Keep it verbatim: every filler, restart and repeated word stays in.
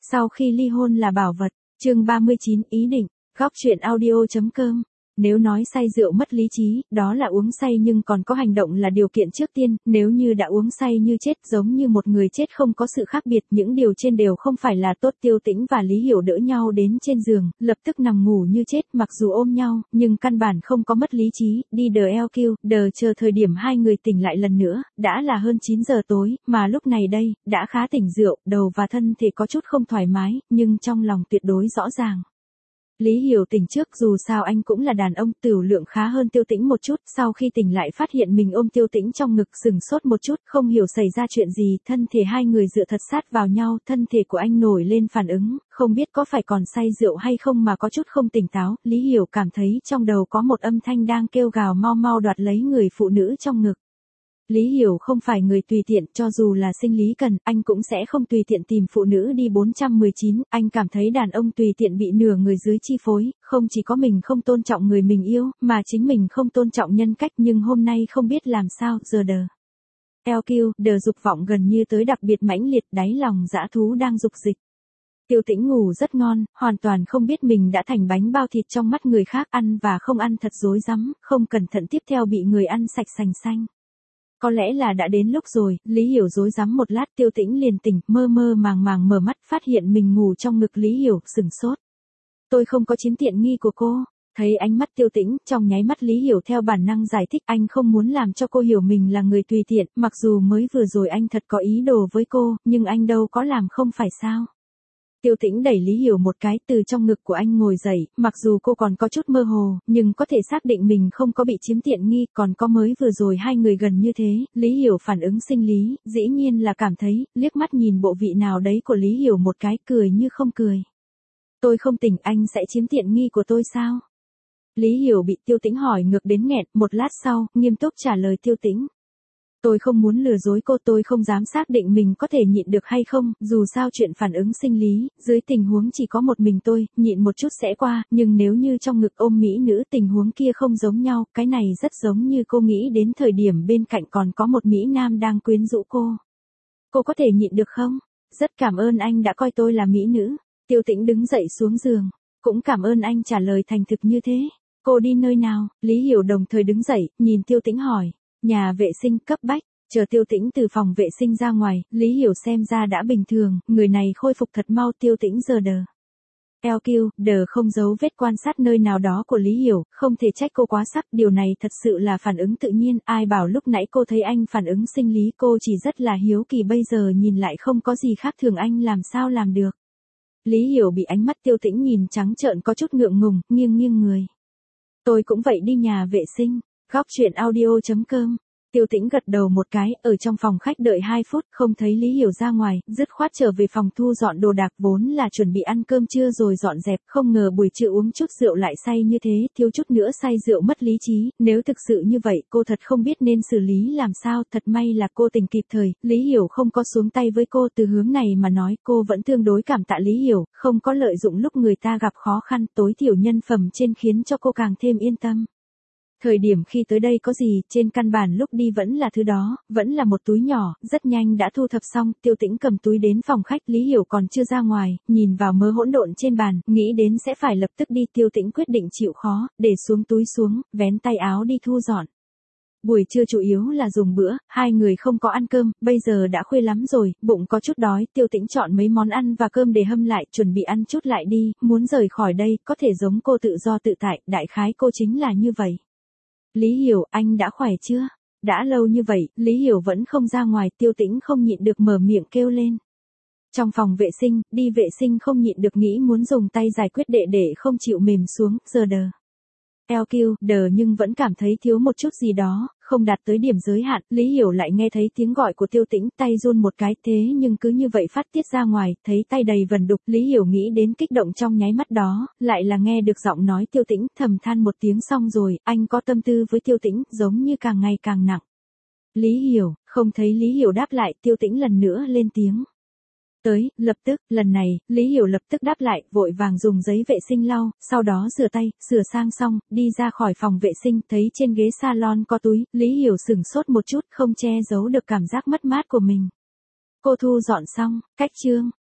Sau khi ly hôn là bảo vật, chương ba mươi chín ý định, góc truyện audio.com. Nếu nói say rượu mất lý trí, đó là uống say nhưng còn có hành động là điều kiện trước tiên, nếu như đã uống say như chết giống như một người chết không có sự khác biệt, những điều trên đều không phải là tốt. Tiêu Tĩnh và Lý Hiểu đỡ nhau đến trên giường, lập tức nằm ngủ như chết, mặc dù ôm nhau, nhưng căn bản không có mất lý trí, đi đờ eo kêu, đờ chờ thời điểm hai người tỉnh lại lần nữa, đã là hơn chín giờ tối, mà lúc này đây, đã khá tỉnh rượu, đầu và thân thể có chút không thoải mái, nhưng trong lòng tuyệt đối rõ ràng. Lý Hiểu tỉnh trước, dù sao anh cũng là đàn ông, tửu lượng khá hơn Tiêu Tĩnh một chút, sau khi tỉnh lại phát hiện mình ôm Tiêu Tĩnh trong ngực, sừng sốt một chút, không hiểu xảy ra chuyện gì, thân thể hai người dựa thật sát vào nhau, thân thể của anh nổi lên phản ứng, không biết có phải còn say rượu hay không mà có chút không tỉnh táo, Lý Hiểu cảm thấy trong đầu có một âm thanh đang kêu gào mau mau đoạt lấy người phụ nữ trong ngực. Lý Hiểu không phải người tùy tiện, cho dù là sinh lý cần, anh cũng sẽ không tùy tiện tìm phụ nữ đi bốn trăm mười chín, anh cảm thấy đàn ông tùy tiện bị nửa người dưới chi phối, không chỉ có mình không tôn trọng người mình yêu, mà chính mình không tôn trọng nhân cách, nhưng hôm nay không biết làm sao, giờ đờ. eo kiu, đờ dục vọng gần như tới đặc biệt mãnh liệt, đáy lòng dã thú đang dục dịch. Tiêu Tĩnh ngủ rất ngon, hoàn toàn không biết mình đã thành bánh bao thịt trong mắt người khác, ăn và không ăn thật rối rắm, không cẩn thận tiếp theo bị người ăn sạch sành xanh. Có lẽ là đã đến lúc rồi, Lý Hiểu rối rắm một lát, Tiêu Tĩnh liền tỉnh, mơ mơ màng màng mở mắt, phát hiện mình ngủ trong ngực Lý Hiểu, sừng sốt. Tôi không có chiếm tiện nghi của cô. Thấy ánh mắt Tiêu Tĩnh, trong nháy mắt Lý Hiểu theo bản năng giải thích, anh không muốn làm cho cô hiểu mình là người tùy tiện, mặc dù mới vừa rồi anh thật có ý đồ với cô, nhưng anh đâu có làm không phải sao. Tiêu Tĩnh đẩy Lý Hiểu một cái, từ trong ngực của anh ngồi dậy, mặc dù cô còn có chút mơ hồ, nhưng có thể xác định mình không có bị chiếm tiện nghi, còn có mới vừa rồi hai người gần như thế, Lý Hiểu phản ứng sinh lý, dĩ nhiên là cảm thấy, liếc mắt nhìn bộ vị nào đấy của Lý Hiểu một cái, cười như không cười. Tôi không tỉnh, anh sẽ chiếm tiện nghi của tôi sao? Lý Hiểu bị Tiêu Tĩnh hỏi ngược đến nghẹn, một lát sau, nghiêm túc trả lời Tiêu Tĩnh. Tôi không muốn lừa dối cô, tôi không dám xác định mình có thể nhịn được hay không, dù sao chuyện phản ứng sinh lý, dưới tình huống chỉ có một mình tôi, nhịn một chút sẽ qua, nhưng nếu như trong ngực ôm mỹ nữ tình huống kia không giống nhau, cái này rất giống như cô nghĩ đến thời điểm bên cạnh còn có một mỹ nam đang quyến rũ cô. Cô có thể nhịn được không? Rất cảm ơn anh đã coi tôi là mỹ nữ. Tiêu Tĩnh đứng dậy xuống giường, cũng cảm ơn anh trả lời thành thực như thế. Cô đi nơi nào? Lý Hiểu đồng thời đứng dậy, nhìn Tiêu Tĩnh hỏi. Nhà vệ sinh cấp bách, chờ Tiêu Tĩnh từ phòng vệ sinh ra ngoài, Lý Hiểu xem ra đã bình thường, người này khôi phục thật mau. Tiêu Tĩnh giờ đờ. eo kiu, đờ không giấu vết quan sát nơi nào đó của Lý Hiểu, không thể trách cô quá sắc, điều này thật sự là phản ứng tự nhiên, ai bảo lúc nãy cô thấy anh phản ứng sinh lý, cô chỉ rất là hiếu kỳ, bây giờ nhìn lại không có gì khác thường, anh làm sao làm được. Lý Hiểu bị ánh mắt Tiêu Tĩnh nhìn trắng trợn có chút ngượng ngùng, nghiêng nghiêng người. Tôi cũng vậy, đi nhà vệ sinh. Góc truyện audio.com. Tiêu Tĩnh gật đầu một cái, ở trong phòng khách đợi hai phút, không thấy Lý Hiểu ra ngoài, dứt khoát trở về phòng thu dọn đồ đạc, vốn là chuẩn bị ăn cơm trưa rồi dọn dẹp, không ngờ buổi trưa uống chút rượu lại say như thế, thiếu chút nữa say rượu mất lý trí, nếu thực sự như vậy, cô thật không biết nên xử lý làm sao, thật may là cô tỉnh kịp thời, Lý Hiểu không có xuống tay với cô, từ hướng này mà nói, cô vẫn tương đối cảm tạ Lý Hiểu, không có lợi dụng lúc người ta gặp khó khăn, tối thiểu nhân phẩm trên khiến cho cô càng thêm yên tâm. Thời điểm khi tới đây có gì, trên căn bản lúc đi vẫn là thứ đó, vẫn là một túi nhỏ, rất nhanh đã thu thập xong, Tiêu Tĩnh cầm túi đến phòng khách, Lý Hiểu còn chưa ra ngoài, nhìn vào mớ hỗn độn trên bàn, nghĩ đến sẽ phải lập tức đi, Tiêu Tĩnh quyết định chịu khó, để xuống túi xuống, vén tay áo đi thu dọn. Buổi trưa chủ yếu là dùng bữa, hai người không có ăn cơm, bây giờ đã khuya lắm rồi, bụng có chút đói, Tiêu Tĩnh chọn mấy món ăn và cơm để hâm lại, chuẩn bị ăn chút lại đi, muốn rời khỏi đây, có thể giống cô tự do tự tại, đại khái cô chính là như vậy. Lý Hiểu, anh đã khỏe chưa? Đã lâu như vậy, Lý Hiểu vẫn không ra ngoài, Tiêu Tĩnh không nhịn được mở miệng kêu lên. Trong phòng vệ sinh, đi vệ sinh không nhịn được nghĩ muốn dùng tay giải quyết đệ đệ không chịu mềm xuống, giờ đờ. eo kiu, đờ nhưng vẫn cảm thấy thiếu một chút gì đó, không đạt tới điểm giới hạn, Lý Hiểu lại nghe thấy tiếng gọi của Tiêu Tĩnh, tay run một cái, thế nhưng cứ như vậy phát tiết ra ngoài, thấy tay đầy vần đục, Lý Hiểu nghĩ đến kích động trong nháy mắt đó, lại là nghe được giọng nói Tiêu Tĩnh, thầm than một tiếng, xong rồi, anh có tâm tư với Tiêu Tĩnh, giống như càng ngày càng nặng. Lý Hiểu, không thấy Lý Hiểu đáp lại, Tiêu Tĩnh lần nữa lên tiếng. Tới, lập tức, lần này, Lý Hiểu lập tức đáp lại, vội vàng dùng giấy vệ sinh lau, sau đó rửa tay, sửa sang xong, đi ra khỏi phòng vệ sinh, thấy trên ghế salon có túi, Lý Hiểu sửng sốt một chút, không che giấu được cảm giác mất mát của mình. Cô thu dọn xong, cách chương,